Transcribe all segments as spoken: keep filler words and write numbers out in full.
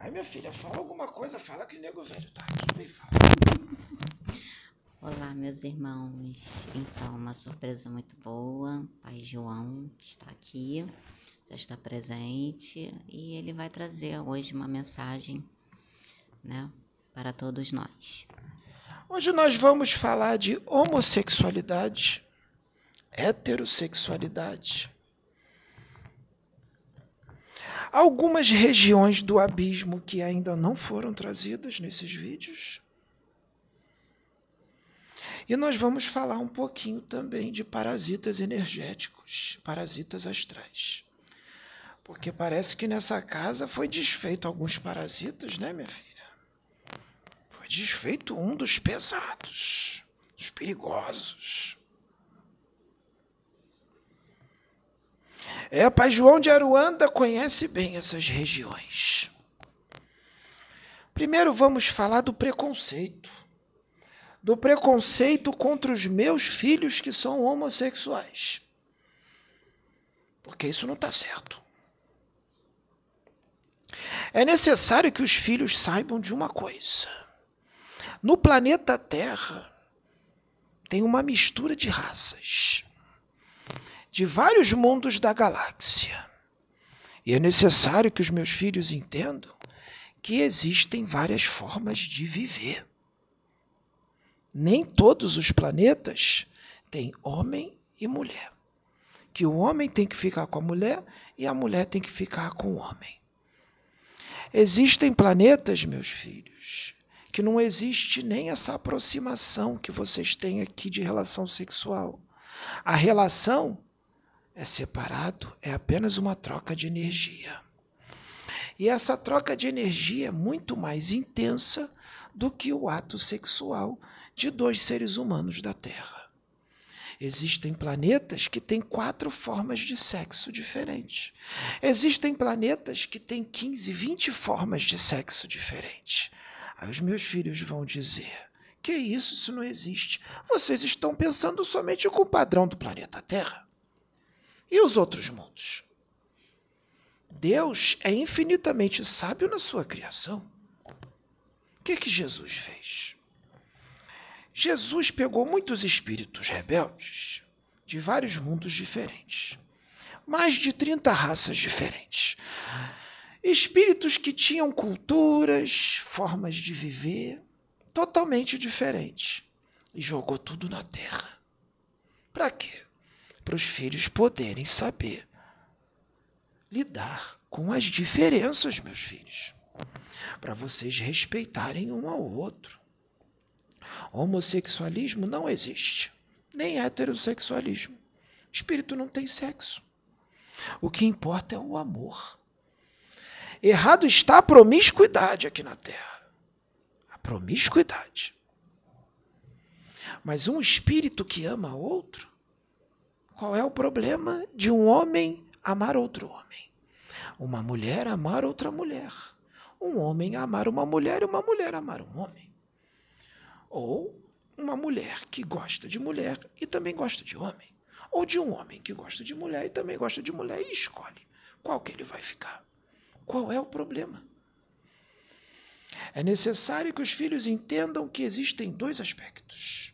Ai, minha filha, fala alguma coisa, fala que o nego velho tá aqui, vem falar. Olá, meus irmãos. Então, uma surpresa muito boa. Pai João, que está aqui, já está presente e ele vai trazer hoje uma mensagem, né, para todos nós. Hoje nós vamos falar de homossexualidade, heterossexualidade. Algumas regiões do abismo que ainda não foram trazidas nesses vídeos. E nós vamos falar um pouquinho também de parasitas energéticos, parasitas astrais. Porque parece que nessa casa foi desfeito alguns parasitas, né, minha filha? Foi desfeito um dos pesados, dos perigosos. É, Pai João de Aruanda conhece bem essas regiões. Primeiro vamos falar do preconceito. Do preconceito contra os meus filhos que são homossexuais. Porque isso não está certo. É necessário que os filhos saibam de uma coisa. No planeta Terra tem uma mistura de raças, de vários mundos da galáxia. E é necessário que os meus filhos entendam que existem várias formas de viver. Nem todos os planetas têm homem e mulher. Que o homem tem que ficar com a mulher e a mulher tem que ficar com o homem. Existem planetas, meus filhos, que não existe nem essa aproximação que vocês têm aqui de relação sexual. A relação é separado, é apenas uma troca de energia. E essa troca de energia é muito mais intensa do que o ato sexual de dois seres humanos da Terra. Existem planetas que têm quatro formas de sexo diferentes. Existem planetas que têm quinze, vinte formas de sexo diferentes. Aí os meus filhos vão dizer, que isso, isso não existe. Vocês estão pensando somente com o padrão do planeta Terra. E os outros mundos? Deus é infinitamente sábio na sua criação. O que que Jesus fez? Jesus pegou muitos espíritos rebeldes de vários mundos diferentes. Mais de trinta raças diferentes. Espíritos que tinham culturas, formas de viver totalmente diferentes. E jogou tudo na Terra. Para quê? Para os filhos poderem saber lidar com as diferenças, meus filhos. Para vocês respeitarem um ao outro. Homossexualismo não existe, nem heterossexualismo. Espírito não tem sexo. O que importa é o amor. Errado está a promiscuidade aqui na Terra. A promiscuidade. Mas um espírito que ama outro, qual é o problema de um homem amar outro homem? Uma mulher amar outra mulher. Um homem amar uma mulher e uma mulher amar um homem. Ou uma mulher que gosta de mulher e também gosta de homem. Ou de um homem que gosta de mulher e também gosta de mulher e escolhe qual que ele vai ficar. Qual é o problema? É necessário que os filhos entendam que existem dois aspectos.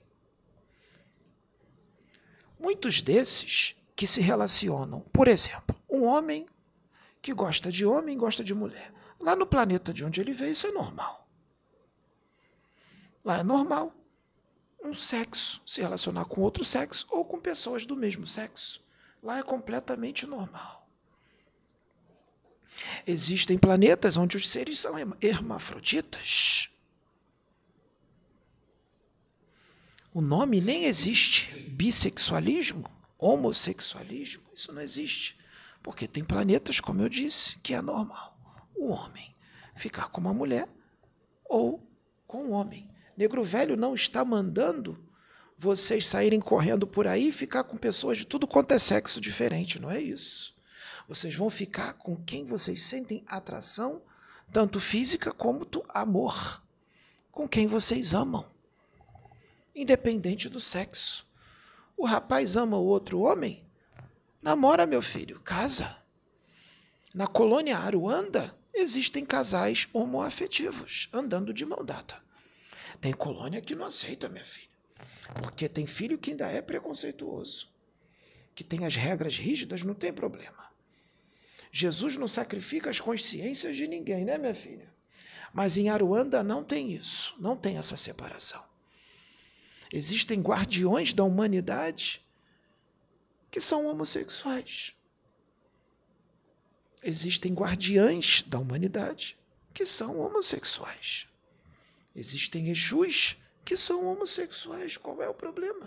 Muitos desses que se relacionam, por exemplo, um homem que gosta de homem e gosta de mulher. Lá no planeta de onde ele veio, isso é normal. Lá é normal um sexo se relacionar com outro sexo ou com pessoas do mesmo sexo. Lá é completamente normal. Existem planetas onde os seres são hermafroditas. O nome nem existe. Bissexualismo, homossexualismo, isso não existe. Porque tem planetas, como eu disse, que é normal. O homem ficar com uma mulher ou com um homem. Negro Velho não está mandando vocês saírem correndo por aí e ficar com pessoas de tudo quanto é sexo diferente, não é isso. Vocês vão ficar com quem vocês sentem atração, tanto física como do amor, com quem vocês amam, independente do sexo. O rapaz ama o outro homem? Namora, meu filho, casa. Na colônia Aruanda, existem casais homoafetivos andando de mão dada. Tem colônia que não aceita, minha filha, porque tem filho que ainda é preconceituoso, que tem as regras rígidas, não tem problema. Jesus não sacrifica as consciências de ninguém, né, minha filha? Mas em Aruanda não tem isso, não tem essa separação. Existem guardiões da humanidade que são homossexuais. Existem guardiães da humanidade que são homossexuais. Existem Exus que são homossexuais. Qual é o problema?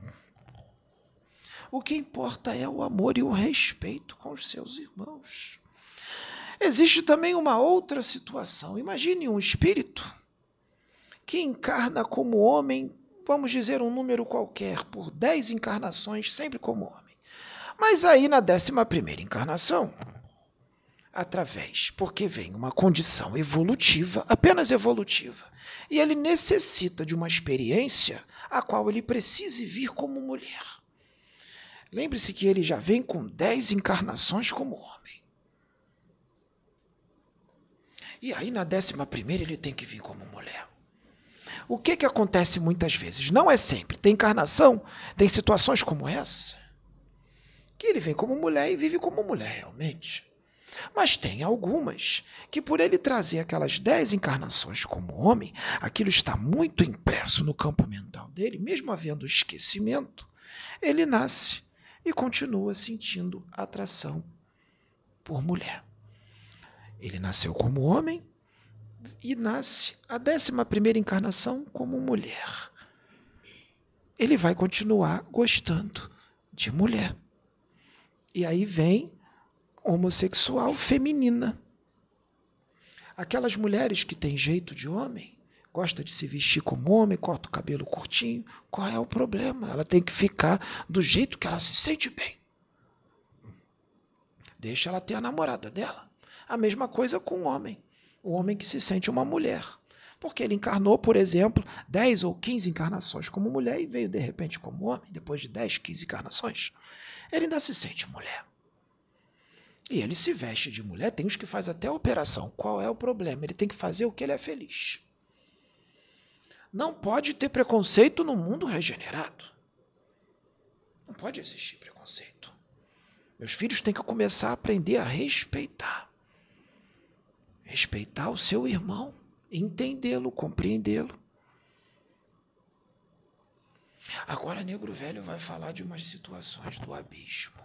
O que importa é o amor e o respeito com os seus irmãos. Existe também uma outra situação. Imagine um espírito que encarna como homem, vamos dizer um número qualquer, por dez encarnações, sempre como homem. Mas aí na décima primeira encarnação, através, porque vem uma condição evolutiva, apenas evolutiva, e ele necessita de uma experiência a qual ele precise vir como mulher. Lembre-se que ele já vem com dez encarnações como homem. E aí na décima primeira ele tem que vir como mulher. O que que acontece muitas vezes? Não é sempre. Tem encarnação, tem situações como essa, que ele vem como mulher e vive como mulher realmente. Mas tem algumas que, por ele trazer aquelas dez encarnações como homem, aquilo está muito impresso no campo mental dele, mesmo havendo esquecimento, ele nasce e continua sentindo atração por mulher. Ele nasceu como homem e nasce a décima primeira encarnação como mulher. Ele vai continuar gostando de mulher. E aí vem homossexual feminina. Aquelas mulheres que têm jeito de homem, gosta de se vestir como homem, corta o cabelo curtinho, qual é o problema? Ela tem que ficar do jeito que ela se sente bem. Deixa ela ter a namorada dela. A mesma coisa com o homem. O homem que se sente uma mulher. Porque ele encarnou, por exemplo, dez ou quinze encarnações como mulher e veio de repente como homem, depois de dez, quinze encarnações. Ele ainda se sente mulher. E ele se veste de mulher, tem uns que faz até a operação. Qual é o problema? Ele tem que fazer o que ele é feliz. Não pode ter preconceito no mundo regenerado. Não pode existir preconceito. Meus filhos têm que começar a aprender a respeitar. Respeitar o seu irmão, entendê-lo, compreendê-lo. Agora, Negro Velho vai falar de umas situações do abismo.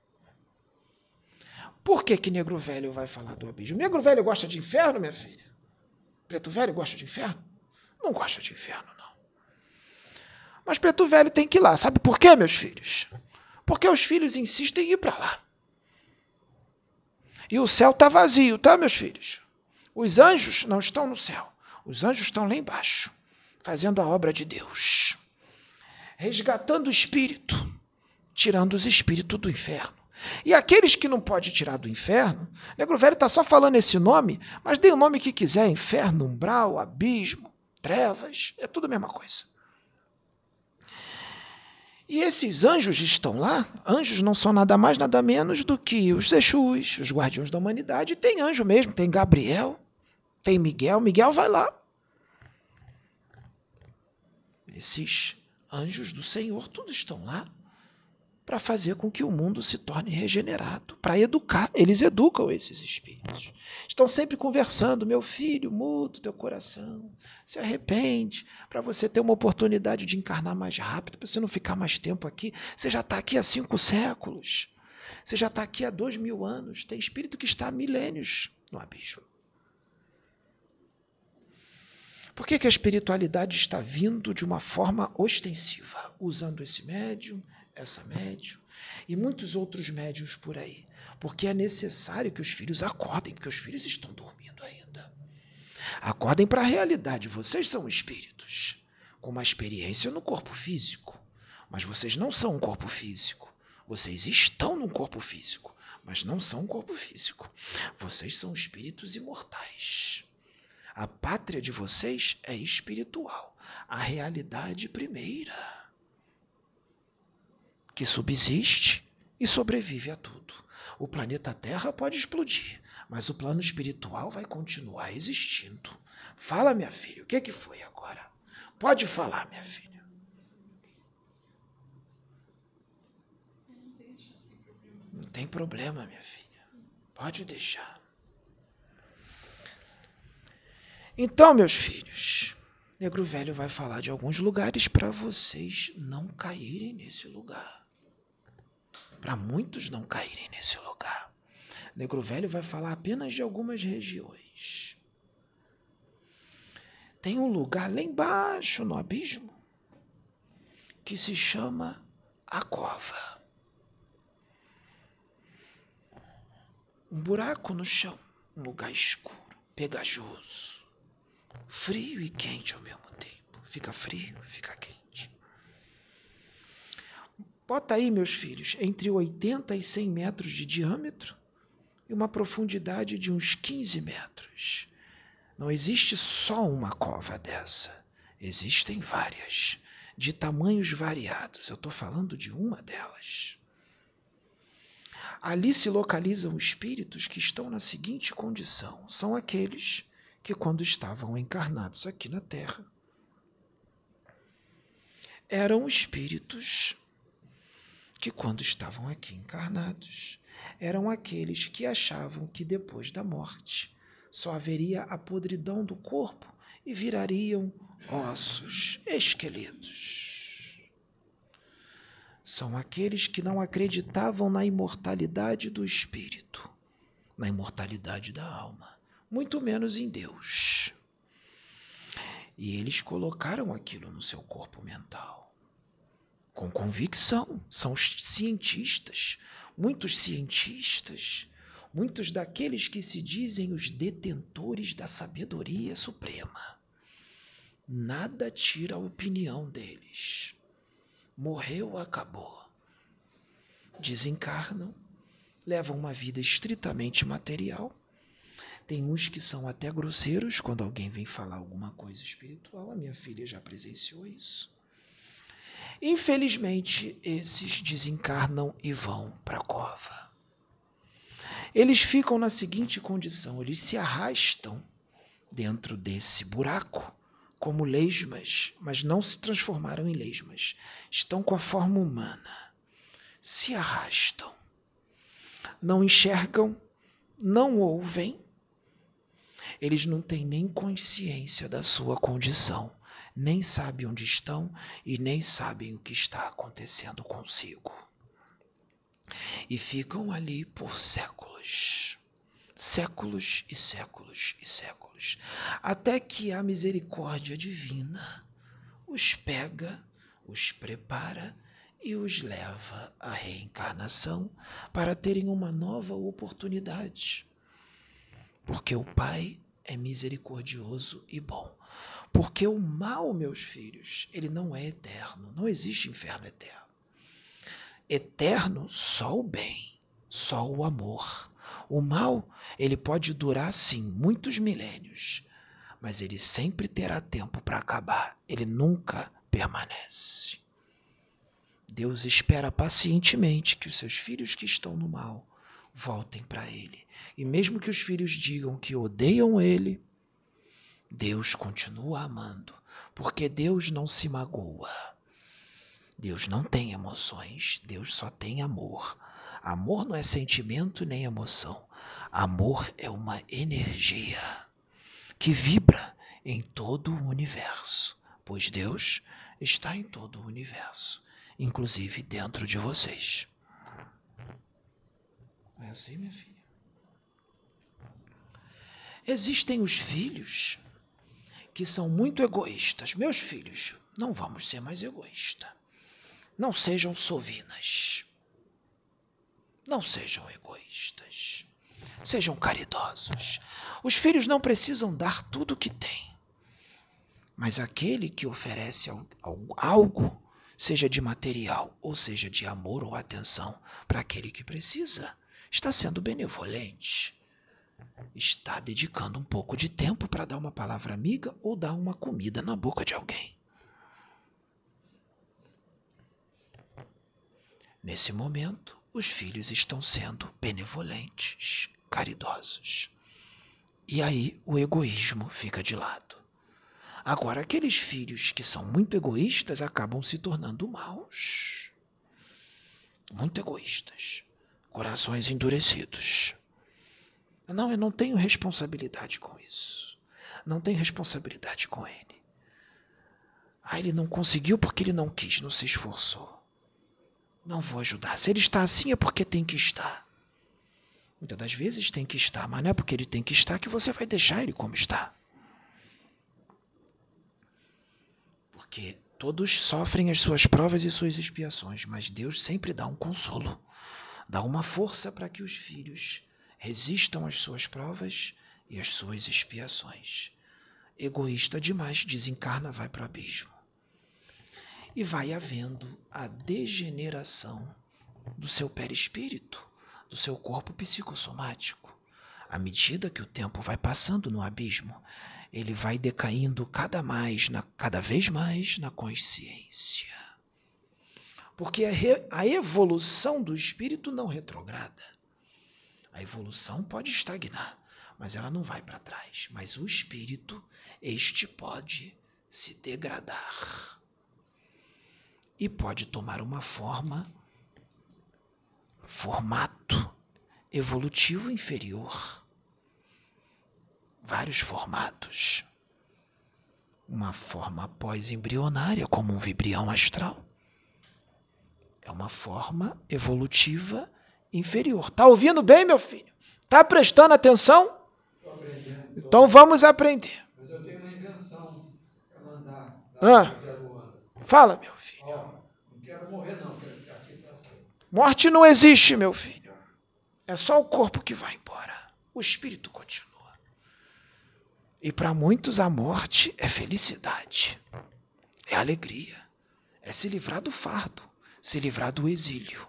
Por que que Negro Velho vai falar do abismo? Negro Velho gosta de inferno, minha filha? Preto Velho gosta de inferno? Não gosta de inferno, não. Mas Preto Velho tem que ir lá. Sabe por quê, meus filhos? Porque os filhos insistem em ir para lá. E o céu está vazio, tá, meus filhos? Os anjos não estão no céu. Os anjos estão lá embaixo, fazendo a obra de Deus. Resgatando o espírito, tirando os espíritos do inferno. E aqueles que não pode tirar do inferno, Negro Velho está só falando esse nome, mas dê o nome que quiser, inferno, umbral, abismo, trevas, é tudo a mesma coisa. E esses anjos estão lá, anjos não são nada mais, nada menos do que os Exus, os guardiões da humanidade. Tem anjo mesmo, tem Gabriel, tem Miguel, Miguel vai lá. Esses anjos do Senhor, todos estão lá para fazer com que o mundo se torne regenerado, para educar. Eles educam esses espíritos. Estão sempre conversando, meu filho, muda o teu coração, se arrepende, para você ter uma oportunidade de encarnar mais rápido, para você não ficar mais tempo aqui. Você já está aqui há cinco séculos, você já está aqui há dois mil anos, tem espírito que está há milênios no abismo. Por que que a espiritualidade está vindo de uma forma ostensiva, usando esse médium, essa médium e muitos outros médiuns por aí? Porque é necessário que os filhos acordem, porque os filhos estão dormindo ainda. Acordem para a realidade. Vocês são espíritos com uma experiência no corpo físico, mas vocês não são um corpo físico. Vocês estão num corpo físico, mas não são um corpo físico. Vocês são espíritos imortais. A pátria de vocês é espiritual, a realidade primeira, que subsiste e sobrevive a tudo. O planeta Terra pode explodir, Mas o plano espiritual vai continuar existindo. Fala, minha filha, o que, que foi agora? Pode falar, minha filha. Não tem problema, minha filha. Pode deixar. Então, meus filhos, Negro Velho vai falar de alguns lugares para vocês não caírem nesse lugar. Para muitos não caírem nesse lugar. Negro Velho vai falar apenas de algumas regiões. Tem um lugar lá embaixo, no abismo, que se chama a cova. Um buraco no chão, um lugar escuro, pegajoso, frio e quente ao mesmo tempo. Fica frio, fica quente. Bota aí, meus filhos, entre oitenta e cem metros de diâmetro e uma profundidade de uns quinze metros. Não existe só uma cova dessa. Existem várias, de tamanhos variados. Eu estou falando de uma delas. Ali se localizam espíritos que estão na seguinte condição. São aqueles que, quando estavam encarnados aqui na Terra, eram espíritos que, quando estavam aqui encarnados, eram aqueles que achavam que depois da morte só haveria a podridão do corpo e virariam ossos, esqueletos. São aqueles que não acreditavam na imortalidade do espírito, na imortalidade da alma, muito menos em Deus. E eles colocaram aquilo no seu corpo mental, com convicção. São cientistas, muitos cientistas, muitos daqueles que se dizem os detentores da sabedoria suprema. Nada tira a opinião deles. Morreu, acabou. Desencarnam, levam uma vida estritamente material. Tem uns que são até grosseiros quando alguém vem falar alguma coisa espiritual. A minha filha já presenciou isso. Infelizmente, esses desencarnam e vão para a cova. Eles ficam na seguinte condição, eles se arrastam dentro desse buraco como lesmas, mas não se transformaram em lesmas. Estão com a forma humana. Se arrastam. Não enxergam, não ouvem. Eles não têm nem consciência da sua condição. Nem sabem onde estão e nem sabem o que está acontecendo consigo. E ficam ali por séculos. Séculos e séculos e séculos, até que a misericórdia divina os pega, os prepara e os leva à reencarnação para terem uma nova oportunidade. Porque o Pai é misericordioso e bom. Porque o mal, meus filhos, ele não é eterno, não existe inferno eterno. Eterno só o bem, só o amor. O mal, ele pode durar, sim, muitos milênios, mas ele sempre terá tempo para acabar. Ele nunca permanece. Deus espera pacientemente que os seus filhos que estão no mal voltem para ele. E mesmo que os filhos digam que odeiam ele, Deus continua amando, porque Deus não se magoa. Deus não tem emoções, Deus só tem amor. Amor não é sentimento nem emoção. Amor é uma energia que vibra em todo o universo, pois Deus está em todo o universo, inclusive dentro de vocês. Não é assim, minha filha? Existem os filhos que são muito egoístas. Meus filhos, não vamos ser mais egoístas. Não sejam sovinas. Não sejam egoístas. Sejam caridosos. Os filhos não precisam dar tudo o que têm. Mas aquele que oferece algo, seja de material, ou seja de amor ou atenção, para aquele que precisa, está sendo benevolente. Está dedicando um pouco de tempo para dar uma palavra amiga ou dar uma comida na boca de alguém. Nesse momento, os filhos estão sendo benevolentes, caridosos. E aí o egoísmo fica de lado. Agora, aqueles filhos que são muito egoístas acabam se tornando maus. Muito egoístas. Corações endurecidos. Não, eu não tenho responsabilidade com isso. Não tenho responsabilidade com ele. Ah, ele não conseguiu porque ele não quis, não se esforçou. Não vou ajudar. Se ele está assim é porque tem que estar. Muitas das vezes tem que estar, mas não é porque ele tem que estar que você vai deixar ele como está. Porque todos sofrem as suas provas e suas expiações, mas Deus sempre dá um consolo, dá uma força para que os filhos resistam às suas provas e às suas expiações. Egoísta demais, desencarna, vai para o abismo. E vai havendo a degeneração do seu perispírito, do seu corpo psicossomático. À medida que o tempo vai passando no abismo, ele vai decaindo cada, mais, na, cada vez mais na consciência. Porque a, re, a evolução do espírito não retrograda. A evolução pode estagnar, mas ela não vai para trás. Mas o espírito, este pode se degradar. E pode tomar uma forma, um formato evolutivo inferior. Vários formatos. Uma forma pós-embrionária, como um vibrião astral. É uma forma evolutiva inferior. Tá ouvindo bem, meu filho? Tá prestando atenção? Estou aprendendo. Tô... Então vamos aprender. Mas eu tenho uma invenção para mandar. Ah, fala, meu filho. Ó, não quero morrer não, quero ficar aqui para sempre. Morte não existe, meu filho. É só o corpo que vai embora. O espírito continua. E para muitos a morte é felicidade. É alegria. É se livrar do fardo. Se livrar do exílio.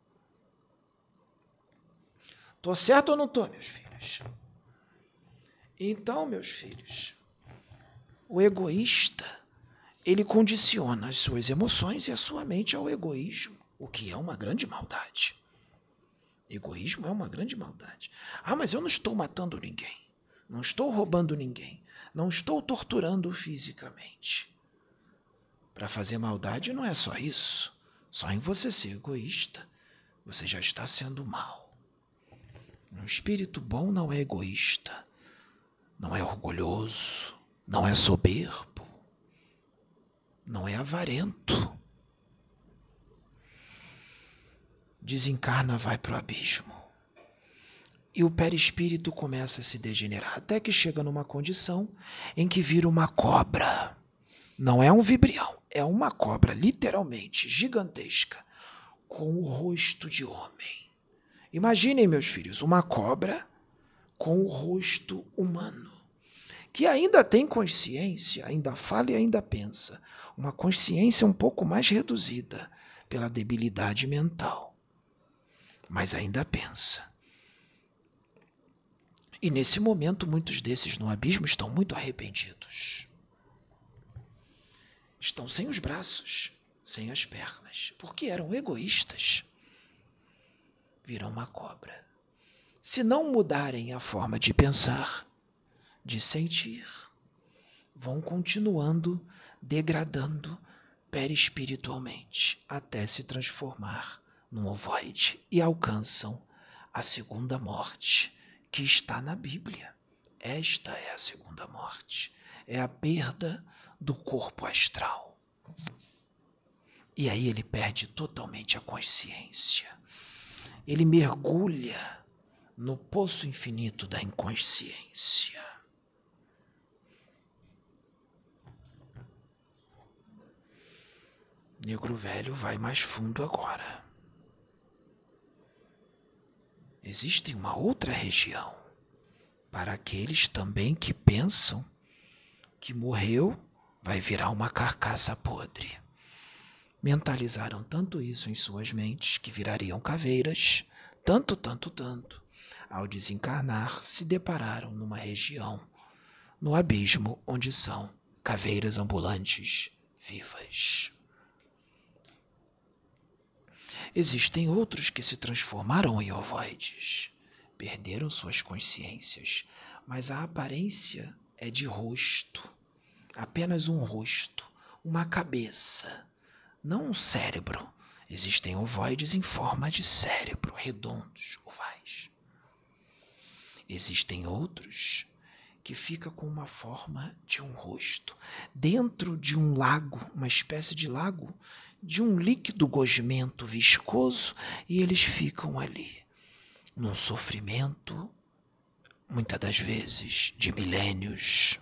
Tô certo ou não tô, meus filhos? Então, meus filhos, o egoísta, ele condiciona as suas emoções e a sua mente ao egoísmo, o que é uma grande maldade. Egoísmo é uma grande maldade. Ah, mas eu não estou matando ninguém, não estou roubando ninguém, não estou torturando fisicamente. Para fazer maldade não é só isso. Só em você ser egoísta, você já está sendo mal. Um espírito bom não é egoísta, não é orgulhoso, não é soberbo, não é avarento. Desencarna, vai para o abismo. E o perispírito começa a se degenerar, até que chega numa condição em que vira uma cobra. Não é um vibrião, é uma cobra, literalmente, gigantesca, com o rosto de homem. Imaginem, meus filhos, uma cobra com o rosto humano, que ainda tem consciência, ainda fala e ainda pensa. Uma consciência um pouco mais reduzida pela debilidade mental, mas ainda pensa. E nesse momento, muitos desses no abismo estão muito arrependidos. Estão sem os braços, sem as pernas, porque eram egoístas. Viram uma cobra. Se não mudarem a forma de pensar, de sentir, vão continuando degradando perispiritualmente até se transformar num ovoide e alcançam a segunda morte, que está na Bíblia. Esta é a segunda morte. É a perda do corpo astral. E aí ele perde totalmente a consciência. Ele mergulha no poço infinito da inconsciência. Negro velho vai mais fundo agora. Existe uma outra região para aqueles também que pensam que morreu, vai virar uma carcaça podre. Mentalizaram tanto isso em suas mentes que virariam caveiras, tanto, tanto, tanto. Ao desencarnar, se depararam numa região, no abismo, onde são caveiras ambulantes vivas. Existem outros que se transformaram em ovoides, perderam suas consciências, mas a aparência é de rosto, apenas um rosto, uma cabeça, não um cérebro. Existem ovoides em forma de cérebro, redondos, ovais. Existem outros que ficam com uma forma de um rosto, dentro de um lago, uma espécie de lago, de um líquido gosmento viscoso, e eles ficam ali, num sofrimento, muitas das vezes, de milênios,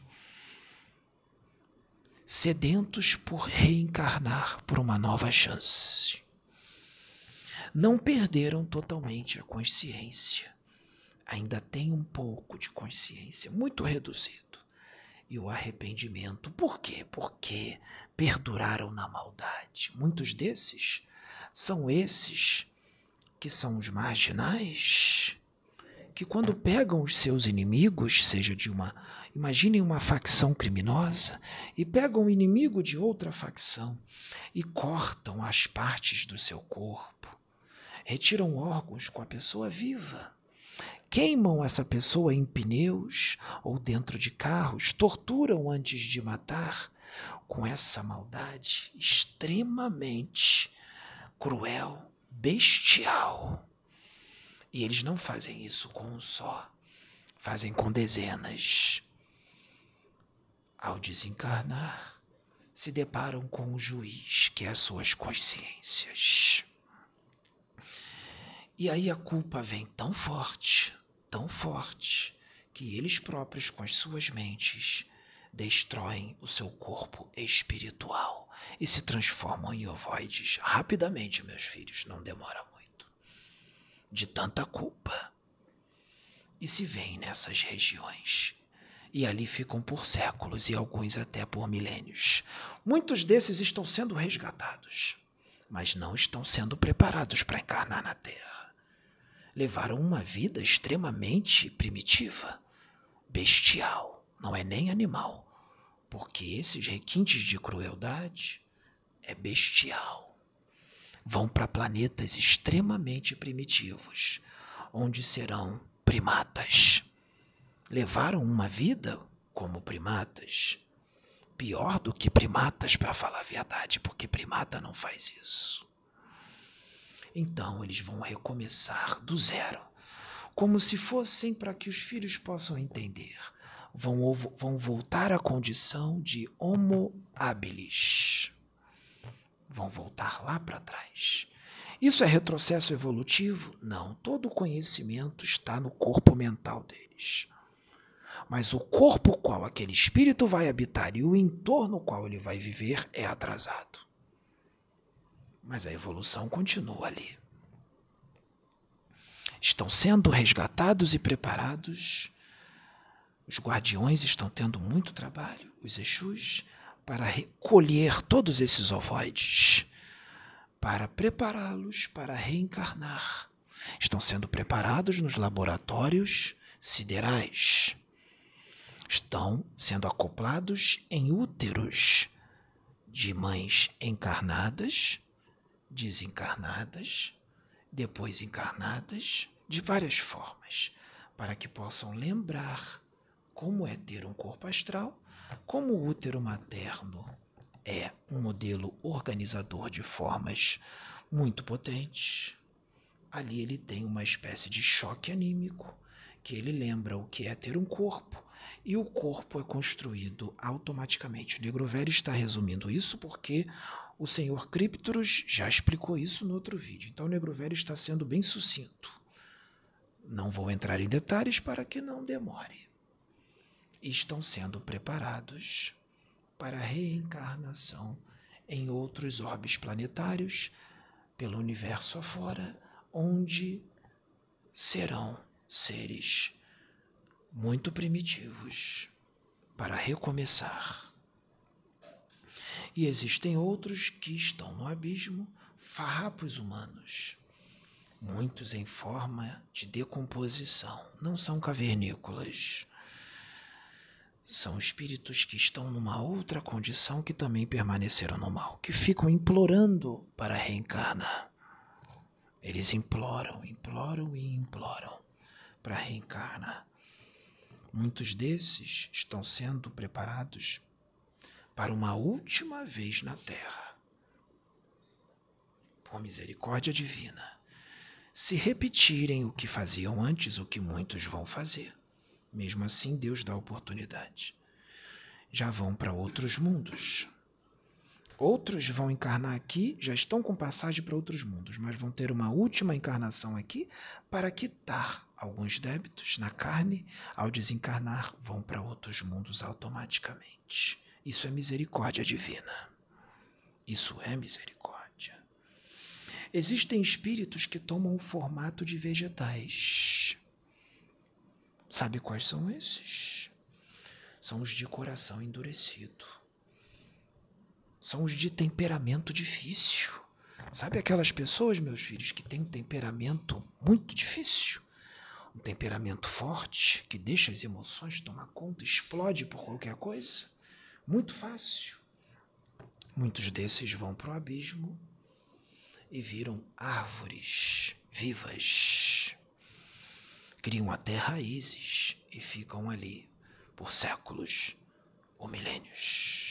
sedentos por reencarnar por uma nova chance. Não perderam totalmente a consciência. Ainda tem um pouco de consciência, muito reduzido. E o arrependimento, por quê? Porque perduraram na maldade. Muitos desses são esses que são os marginais, que quando pegam os seus inimigos, seja de uma... Imaginem uma facção criminosa e pegam o inimigo de outra facção e cortam as partes do seu corpo, retiram órgãos com a pessoa viva, queimam essa pessoa em pneus ou dentro de carros, torturam antes de matar, com essa maldade extremamente cruel, bestial. E eles não fazem isso com um só, fazem com dezenas. Ao desencarnar, se deparam com o juiz, que é as suas consciências. E aí a culpa vem tão forte, tão forte, que eles próprios, com as suas mentes, destroem o seu corpo espiritual e se transformam em ovoides rapidamente, meus filhos, não demora muito. De tanta culpa. E se veem nessas regiões. E ali ficam por séculos e alguns até por milênios. Muitos desses estão sendo resgatados, mas não estão sendo preparados para encarnar na Terra. Levaram uma vida extremamente primitiva, bestial, não é nem animal, porque esses requintes de crueldade é bestial. Vão para planetas extremamente primitivos, onde serão primatas. Levaram uma vida como primatas, pior do que primatas, para falar a verdade, porque primata não faz isso. Então eles vão recomeçar do zero, como se fossem, para que os filhos possam entender, vão, vão voltar à condição de Homo habilis. Vão voltar lá para trás. Isso é retrocesso evolutivo? Não, todo o conhecimento está no corpo mental deles. Mas o corpo qual aquele espírito vai habitar e o entorno qual ele vai viver é atrasado. Mas a evolução continua ali. Estão sendo resgatados e preparados. Os guardiões estão tendo muito trabalho, os Exus, para recolher todos esses ovoides, para prepará-los para reencarnar. Estão sendo preparados nos laboratórios siderais. Estão sendo acoplados em úteros de mães encarnadas, desencarnadas, depois encarnadas, de várias formas, para que possam lembrar como é ter um corpo astral, como o útero materno é um modelo organizador de formas muito potentes. Ali ele tem uma espécie de choque anímico, que ele lembra o que é ter um corpo, e o corpo é construído automaticamente. O Negro Velho está resumindo isso porque o senhor Críptoros já explicou isso no outro vídeo. Então o Negro Velho está sendo bem sucinto. Não vou entrar em detalhes para que não demore. Estão sendo preparados para a reencarnação em outros orbes planetários, pelo universo afora, onde serão seres muito primitivos para recomeçar. E existem outros que estão no abismo, farrapos humanos, muitos em forma de decomposição, não são cavernícolas. São espíritos que estão numa outra condição que também permaneceram no mal, que ficam implorando para reencarnar. Eles imploram, imploram e imploram para reencarnar. Muitos desses estão sendo preparados para uma última vez na Terra. Por misericórdia divina, se repetirem o que faziam antes, o que muitos vão fazer, mesmo assim Deus dá oportunidade. Já vão para outros mundos. Outros vão encarnar aqui, já estão com passagem para outros mundos, mas vão ter uma última encarnação aqui para quitar alguns débitos na carne. Ao desencarnar, vão para outros mundos automaticamente. Isso é misericórdia divina. Isso é misericórdia. Existem espíritos que tomam o formato de vegetais. Sabe quais são esses? São os de coração endurecido. São os de temperamento difícil. Sabe aquelas pessoas, meus filhos, que têm um temperamento muito difícil? Um temperamento forte, que deixa as emoções tomar conta, explode por qualquer coisa? Muito fácil. Muitos desses vão para o abismo e viram árvores vivas. Criam até raízes e ficam ali por séculos ou milênios.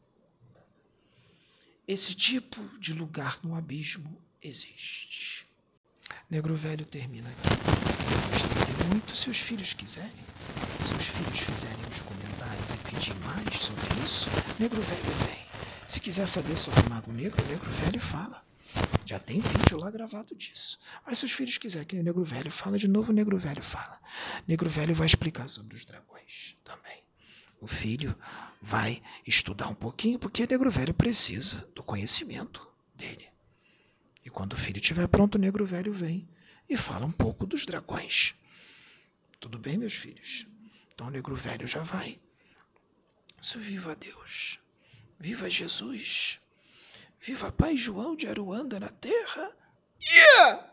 Esse tipo de lugar no abismo existe. Negro Velho termina aqui. Eu estender muito, se os filhos quiserem. Se os filhos fizerem os comentários e pedir mais sobre isso, Negro Velho vem. Se quiser saber sobre o Mago Negro, Negro Velho fala. Já tem vídeo lá gravado disso. Mas se os filhos quiserem que o Negro Velho fala de novo, o Negro Velho fala. Negro Velho vai explicar sobre os dragões também. O filho vai estudar um pouquinho, porque o Negro Velho precisa do conhecimento dele. E quando o filho estiver pronto, o Negro Velho vem e fala um pouco dos dragões. Tudo bem, meus filhos? Então o Negro Velho já vai. Isso, viva Deus. Viva Jesus. Viva Pai João de Aruanda na terra. Yeah!